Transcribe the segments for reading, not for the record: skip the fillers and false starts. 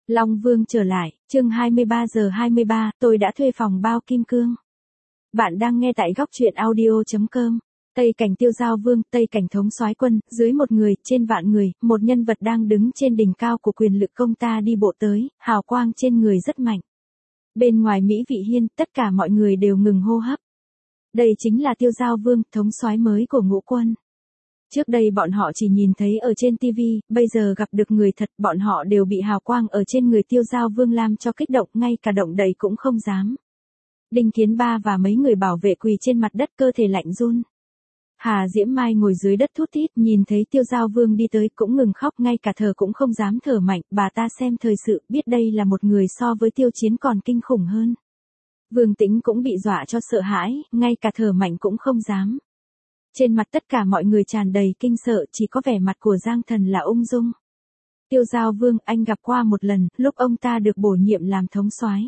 Long Vương trở lại, chương 23:23, tôi đã thuê phòng bao kim cương. Bạn đang nghe tại góc truyện audio.com. Tây cảnh Tiêu Giao Vương, Tây cảnh thống soái quân, dưới một người, trên vạn người, một nhân vật đang đứng trên đỉnh cao của quyền lực công ta đi bộ tới, hào quang trên người rất mạnh. Bên ngoài Mỹ Vị Hiên, tất cả mọi người đều ngừng hô hấp. Đây chính là Tiêu Giao Vương, thống soái mới của Ngũ Quân. Trước đây bọn họ chỉ nhìn thấy ở trên TV, bây giờ gặp được người thật, bọn họ đều bị hào quang ở trên người Tiêu Giao Vương làm cho kích động, ngay cả động đậy cũng không dám. Đinh Kiến Ba và mấy người bảo vệ quỳ trên mặt đất, cơ thể lạnh run. Hà Diễm Mai ngồi dưới đất thút thít, nhìn thấy Tiêu Giao Vương đi tới cũng ngừng khóc, ngay cả thở cũng không dám thở mạnh, bà ta xem thời sự, biết đây là một người so với Tiêu Chiến còn kinh khủng hơn. Vương Tĩnh cũng bị dọa cho sợ hãi, ngay cả thở mạnh cũng không dám. Trên mặt tất cả mọi người tràn đầy kinh sợ, chỉ có vẻ mặt của Giang Thần là ung dung. Tiêu Giao Vương, anh gặp qua một lần, lúc ông ta được bổ nhiệm làm thống soái.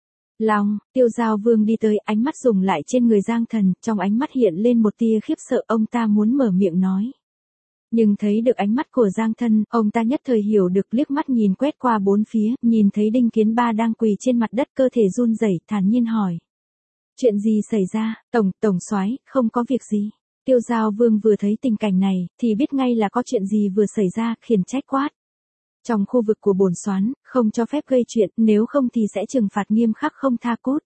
Tiêu Giao Vương đi tới, ánh mắt dùng lại trên người Giang Thần, trong ánh mắt hiện lên một tia khiếp sợ, ông ta muốn mở miệng nói. Nhưng thấy được ánh mắt của Giang Thần, ông ta nhất thời hiểu được, liếc mắt nhìn quét qua bốn phía, nhìn thấy Đinh Kiến Ba đang quỳ trên mặt đất, cơ thể run rẩy, thản nhiên hỏi. Chuyện gì xảy ra, tổng soái, không có việc gì. Tiêu Giao Vương vừa thấy tình cảnh này, thì biết ngay là có chuyện gì vừa xảy ra, khiển trách quát. Trong khu vực của bổn soán, không cho phép gây chuyện, nếu không thì sẽ trừng phạt nghiêm khắc không tha cút.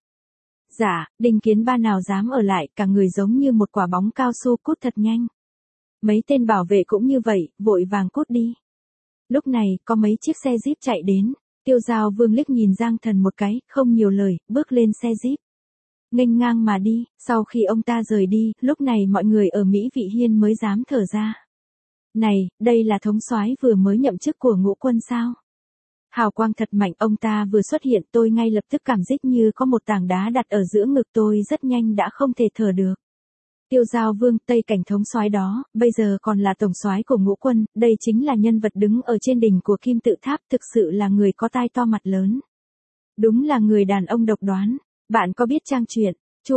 Dạ, Đinh Kiến Ba nào dám ở lại, cả người giống như một quả bóng cao su, cút thật nhanh. Mấy tên bảo vệ cũng như vậy, vội vàng cút đi. Lúc này, có mấy chiếc xe jeep chạy đến, Tiêu Giao Vương liếc nhìn Giang Thần một cái, không nhiều lời, bước lên xe jeep. Nghênh ngang mà đi, sau khi ông ta rời đi, lúc này mọi người ở Mỹ Vị Hiên mới dám thở ra. Này, đây là thống soái vừa mới nhậm chức của Ngũ Quân sao? Hào quang thật mạnh, ông ta vừa xuất hiện, tôi ngay lập tức cảm giác như có một tảng đá đặt ở giữa ngực tôi, rất nhanh đã không thể thở được. Tiêu Giao Vương, Tây cảnh thống soái đó, bây giờ còn là tổng soái của Ngũ Quân, đây chính là nhân vật đứng ở trên đỉnh của Kim Tự Tháp, thực sự là người có tai to mặt lớn. Đúng là người đàn ông độc đoán. Bạn có biết trang truyện Chu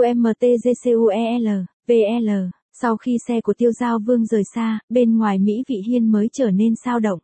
MTGCUEL, VL, sau khi xe của Tiêu Giao Vương rời xa, bên ngoài Mỹ Vị Hiên mới trở nên sao động.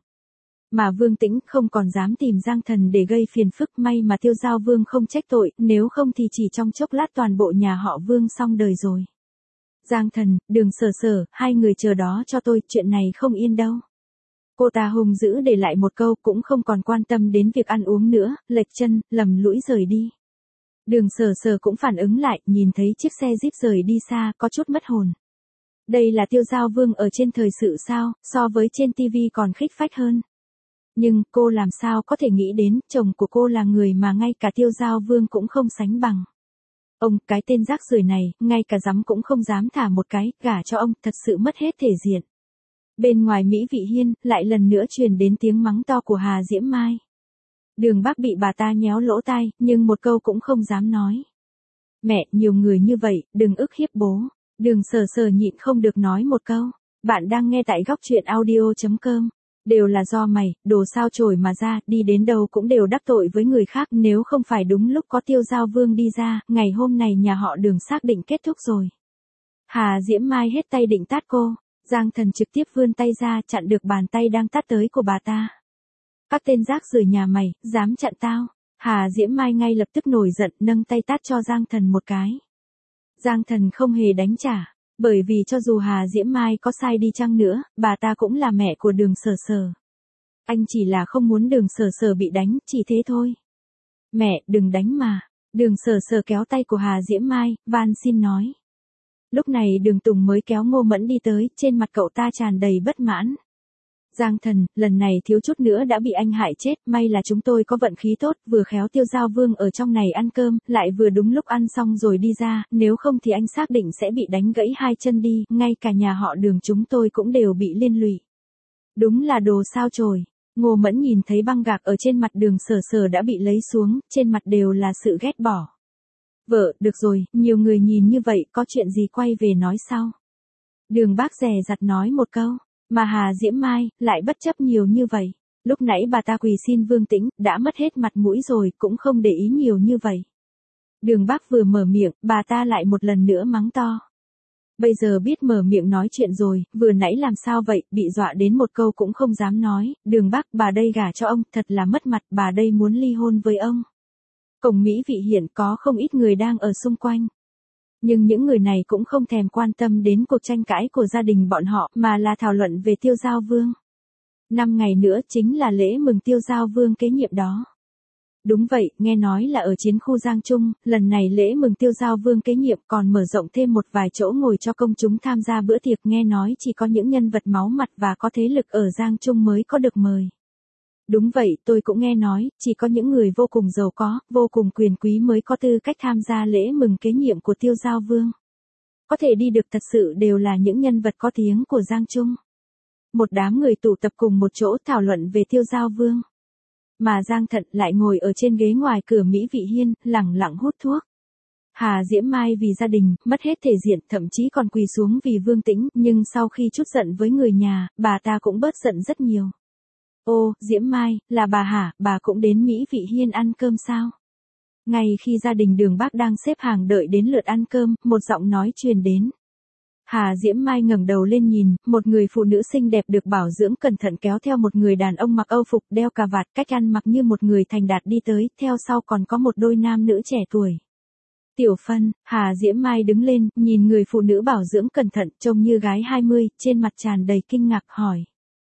Mà Vương Tĩnh không còn dám tìm Giang Thần để gây phiền phức, may mà Tiêu Giao Vương không trách tội, nếu không thì chỉ trong chốc lát toàn bộ nhà họ Vương xong đời rồi. Giang Thần, Đường Sở, hai người chờ đó cho tôi, chuyện này không yên đâu. Cô ta hung dữ để lại một câu, cũng không còn quan tâm đến việc ăn uống nữa, lệch chân, lầm lũi rời đi. Đường Sở cũng phản ứng lại, nhìn thấy chiếc xe jeep rời đi xa, có chút mất hồn. Đây là Tiêu Giao Vương ở trên thời sự sao, so với trên TV còn khích phách hơn. Nhưng, cô làm sao có thể nghĩ đến, chồng của cô là người mà ngay cả Tiêu Giao Vương cũng không sánh bằng. Ông, cái tên rác rưởi này, ngay cả dám cũng không dám thả một cái, gả cho ông, thật sự mất hết thể diện. Bên ngoài Mỹ Vị Hiên, lại lần nữa truyền đến tiếng mắng to của Hà Diễm Mai. Đường Bắc bị bà ta nhéo lỗ tai, nhưng một câu cũng không dám nói. Mẹ, nhiều người như vậy, đừng ức hiếp bố. Đường Sở nhịn không được nói một câu. Bạn đang nghe tại góc truyện audio.com. Đều là do mày, đồ sao chổi mà ra, đi đến đâu cũng đều đắc tội với người khác, nếu không phải đúng lúc có Tiêu Giao Vương đi ra, ngày hôm này nhà họ Đường xác định kết thúc rồi. Hà Diễm Mai hết tay định tát cô, Giang Thần trực tiếp vươn tay ra, chặn được bàn tay đang tát tới của bà ta. Các tên rác rưởi nhà mày, dám chặn tao. Hà Diễm Mai ngay lập tức nổi giận, nâng tay tát cho Giang Thần một cái. Giang Thần không hề đánh trả, bởi vì cho dù Hà Diễm Mai có sai đi chăng nữa, bà ta cũng là mẹ của Đường Sở. Anh chỉ là không muốn Đường Sở bị đánh, chỉ thế thôi. Mẹ, đừng đánh mà. Đường Sở kéo tay của Hà Diễm Mai, van xin nói. Lúc này Đường Tùng mới kéo Ngô Mẫn đi tới, trên mặt cậu ta tràn đầy bất mãn. Giang Thần, lần này thiếu chút nữa đã bị anh hại chết, may là chúng tôi có vận khí tốt, vừa khéo Tiêu Giao Vương ở trong này ăn cơm, lại vừa đúng lúc ăn xong rồi đi ra, nếu không thì anh xác định sẽ bị đánh gãy hai chân đi, ngay cả nhà họ Đường chúng tôi cũng đều bị liên lụy. Đúng là đồ sao chổi. Ngô Mẫn nhìn thấy băng gạc ở trên mặt Đường Sở đã bị lấy xuống, trên mặt đều là sự ghét bỏ. Vợ, được rồi, nhiều người nhìn như vậy, có chuyện gì quay về nói sau. Đường Bác dè dặt nói một câu. Mà Hà Diễm Mai, lại bất chấp nhiều như vậy. Lúc nãy bà ta quỳ xin Vương Tĩnh, đã mất hết mặt mũi rồi, cũng không để ý nhiều như vậy. Đường Bắc vừa mở miệng, bà ta lại một lần nữa mắng to. Bây giờ biết mở miệng nói chuyện rồi, vừa nãy làm sao vậy, bị dọa đến một câu cũng không dám nói, Đường Bắc, bà đây gả cho ông, thật là mất mặt, bà đây muốn ly hôn với ông. Cổng Mỹ Vị hiện có không ít người đang ở xung quanh. Nhưng những người này cũng không thèm quan tâm đến cuộc tranh cãi của gia đình bọn họ, mà là thảo luận về Tiêu Giao Vương. 5 ngày nữa chính là lễ mừng Tiêu Giao Vương kế nhiệm đó. Đúng vậy, nghe nói là ở chiến khu Giang Trung, lần này lễ mừng Tiêu Giao Vương kế nhiệm còn mở rộng thêm một vài chỗ ngồi cho công chúng tham gia bữa tiệc, nghe nói chỉ có những nhân vật máu mặt và có thế lực ở Giang Trung mới có được mời. Đúng vậy, tôi cũng nghe nói, chỉ có những người vô cùng giàu có, vô cùng quyền quý mới có tư cách tham gia lễ mừng kế nhiệm của Tiêu Giao Vương. Có thể đi được thật sự đều là những nhân vật có tiếng của Giang Trung. Một đám người tụ tập cùng một chỗ thảo luận về Tiêu Giao Vương. Mà Giang Thận lại ngồi ở trên ghế ngoài cửa Mỹ Vị Hiên, lẳng lặng hút thuốc. Hà Diễm Mai vì gia đình, mất hết thể diện, thậm chí còn quỳ xuống vì Vương Tĩnh, nhưng sau khi trút giận với người nhà, bà ta cũng bớt giận rất nhiều. Ô, Diễm Mai, là bà hả, bà cũng đến Mỹ Vị Hiên ăn cơm sao? Ngay khi gia đình Đường Bắc đang xếp hàng đợi đến lượt ăn cơm, một giọng nói truyền đến. Hà Diễm Mai ngẩng đầu lên nhìn, một người phụ nữ xinh đẹp được bảo dưỡng cẩn thận kéo theo một người đàn ông mặc âu phục đeo cà vạt, cách ăn mặc như một người thành đạt đi tới, theo sau còn có một đôi nam nữ trẻ tuổi. Tiểu Phân, Hà Diễm Mai đứng lên, nhìn người phụ nữ bảo dưỡng cẩn thận, trông như gái 20, trên mặt tràn đầy kinh ngạc hỏi.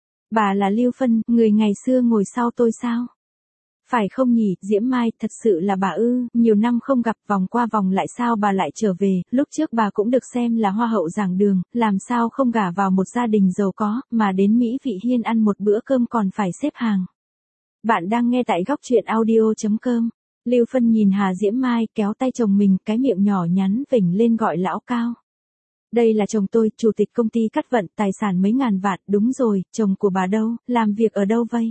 Bà là Lưu Phân, người ngày xưa ngồi sau tôi sao? Phải không nhỉ, Diễm Mai, thật sự là bà ư, nhiều năm không gặp, vòng qua vòng lại sao bà lại trở về, lúc trước bà cũng được xem là hoa hậu giảng đường, làm sao không gả vào một gia đình giàu có, mà đến Mỹ Vị Hiên ăn một bữa cơm còn phải xếp hàng. Bạn đang nghe tại góc truyện audio.com. Lưu Phân nhìn Hà Diễm Mai, kéo tay chồng mình, cái miệng nhỏ nhắn vểnh lên gọi lão Cao. Đây là chồng tôi, chủ tịch công ty cắt vận, tài sản mấy ngàn vạn, đúng rồi, chồng của bà đâu, làm việc ở đâu vây?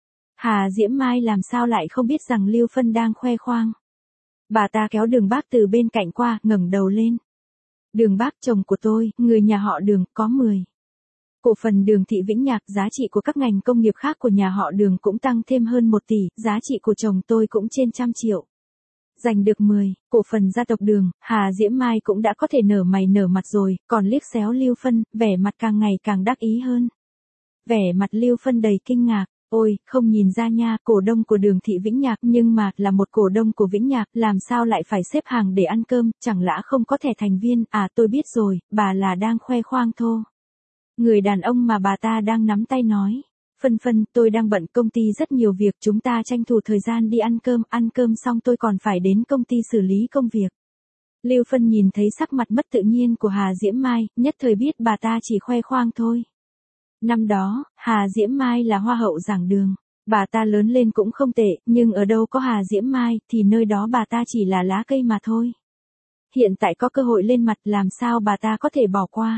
Hà Diễm Mai làm sao lại không biết rằng Lưu Phân đang khoe khoang. Bà ta kéo Đường Bắc từ bên cạnh qua, ngẩng đầu lên. Đường Bắc, chồng của tôi, người nhà họ Đường, có 10. Cổ phần Đường Thị Vĩnh Nhạc, giá trị của các ngành công nghiệp khác của nhà họ Đường cũng tăng thêm hơn 1 tỷ, giá trị của chồng tôi cũng trên 100 triệu. Giành được 10, cổ phần gia tộc Đường, Hà Diễm Mai cũng đã có thể nở mày nở mặt rồi, còn liếc xéo Lưu Phân, vẻ mặt càng ngày càng đắc ý hơn. Vẻ mặt Lưu Phân đầy kinh ngạc. Ôi, không nhìn ra nha, cổ đông của Đường Thị Vĩnh Nhạc, nhưng mà, là một cổ đông của Vĩnh Nhạc, làm sao lại phải xếp hàng để ăn cơm, chẳng lẽ không có thẻ thành viên, à tôi biết rồi, bà là đang khoe khoang thô. Người đàn ông mà bà ta đang nắm tay nói. Phân, tôi đang bận, công ty rất nhiều việc, chúng ta tranh thủ thời gian đi ăn cơm xong tôi còn phải đến công ty xử lý công việc. Lưu Phân nhìn thấy sắc mặt mất tự nhiên của Hà Diễm Mai, nhất thời biết bà ta chỉ khoe khoang thôi. Năm đó, Hà Diễm Mai là hoa hậu giảng đường. Bà ta lớn lên cũng không tệ, nhưng ở đâu có Hà Diễm Mai, thì nơi đó bà ta chỉ là lá cây mà thôi. Hiện tại có cơ hội lên mặt, làm sao bà ta có thể bỏ qua.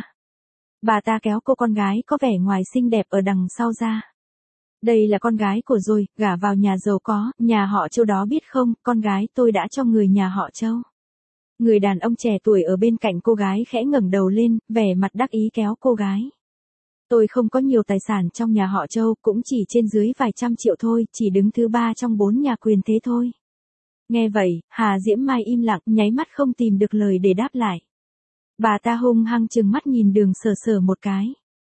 Bà ta kéo cô con gái có vẻ ngoài xinh đẹp ở đằng sau ra. Đây là con gái của rồi, gả vào nhà giàu có, nhà họ Châu đó biết không, con gái tôi đã cho người nhà họ Châu. Người đàn ông trẻ tuổi ở bên cạnh cô gái khẽ ngẩng đầu lên, vẻ mặt đắc ý kéo cô gái. Tôi không có nhiều tài sản trong nhà họ Châu, cũng chỉ trên dưới vài trăm triệu thôi, chỉ đứng thứ 3 trong 4 nhà quyền thế thôi. Nghe vậy, Hà Diễm Mai im lặng, nháy mắt không tìm được lời để đáp lại. Bà ta hung hăng trừng mắt nhìn Đường Sở một cái.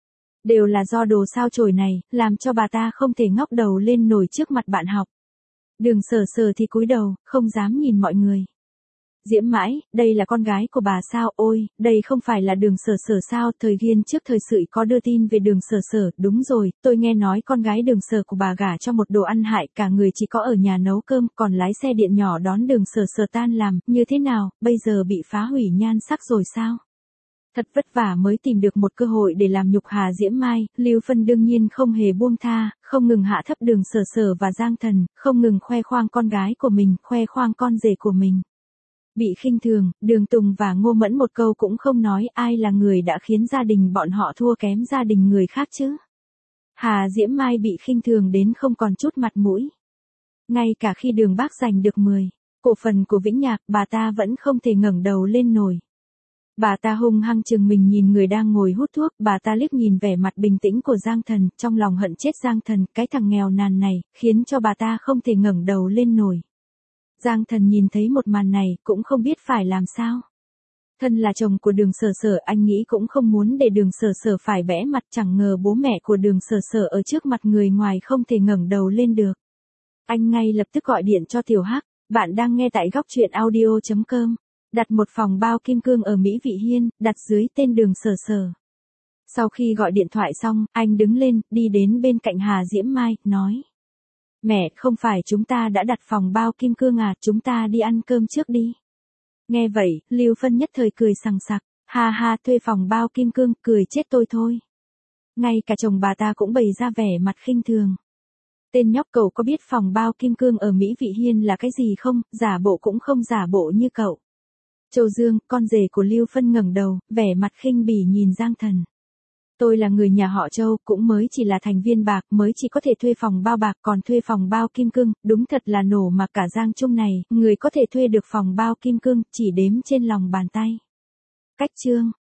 Đều là do đồ sao chổi này, làm cho bà ta không thể ngóc đầu lên nổi trước mặt bạn học. Đường Sở thì cúi đầu, không dám nhìn mọi người. Diễm Mãi, đây là con gái của bà sao, ôi, đây không phải là Đường Sở sao, thời Ghiên trước thời sự có đưa tin về Đường Sở, đúng rồi, tôi nghe nói con gái Đường Sở của bà gả cho một đồ ăn hại, cả người chỉ có ở nhà nấu cơm, còn lái xe điện nhỏ đón Đường Sở tan làm, như thế nào, bây giờ bị phá hủy nhan sắc rồi sao? Thật vất vả mới tìm được một cơ hội để làm nhục Hà Diễm Mai, Lưu Phân đương nhiên không hề buông tha, không ngừng hạ thấp Đường Sở và Giang Thần, không ngừng khoe khoang con gái của mình, khoe khoang con rể của mình. Bị khinh thường, Đường Tùng và Ngô Mẫn một câu cũng không nói ai là người đã khiến gia đình bọn họ thua kém gia đình người khác chứ. Hà Diễm Mai bị khinh thường đến không còn chút mặt mũi. Ngay cả khi Đường Bắc giành được 10 cổ phần của Vĩnh Nhạc, bà ta vẫn không thể ngẩng đầu lên nổi. Bà ta hung hăng chừng mình nhìn người đang ngồi hút thuốc, bà ta liếc nhìn vẻ mặt bình tĩnh của Giang Thần, trong lòng hận chết Giang Thần, cái thằng nghèo nàn này, khiến cho bà ta không thể ngẩng đầu lên nổi. Giang Thần nhìn thấy một màn này, cũng không biết phải làm sao. Thân là chồng của Đường Sở Sở, anh nghĩ cũng không muốn để Đường Sở Sở phải bẽ mặt, chẳng ngờ bố mẹ của Đường Sở Sở ở trước mặt người ngoài không thể ngẩng đầu lên được. Anh ngay lập tức gọi điện cho Tiểu Hắc, bạn đang nghe tại góc truyện audio.com. Đặt một phòng bao kim cương ở Mỹ Vị Hiên, đặt dưới tên Đường Sở Sở. Sau khi gọi điện thoại xong, anh đứng lên, đi đến bên cạnh Hà Diễm Mai, nói. Mẹ, không phải chúng ta đã đặt phòng bao kim cương à, chúng ta đi ăn cơm trước đi. Nghe vậy, Lưu Phân nhất thời cười sằng sặc, ha ha, thuê phòng bao kim cương, cười chết tôi thôi. Ngay cả chồng bà ta cũng bày ra vẻ mặt khinh thường. Tên nhóc cậu có biết phòng bao kim cương ở Mỹ Vị Hiên là cái gì không, giả bộ cũng không giả bộ như cậu. Châu Dương, con rể của Lưu Phân ngẩng đầu, vẻ mặt khinh bỉ nhìn Giang Thần. Tôi là người nhà họ Châu, cũng mới chỉ là thành viên bạc, mới chỉ có thể thuê phòng bao bạc, còn thuê phòng bao kim cương, đúng thật là nổ mà cả Giang Trung này, người có thể thuê được phòng bao kim cương, chỉ đếm trên lòng bàn tay. Cách chương.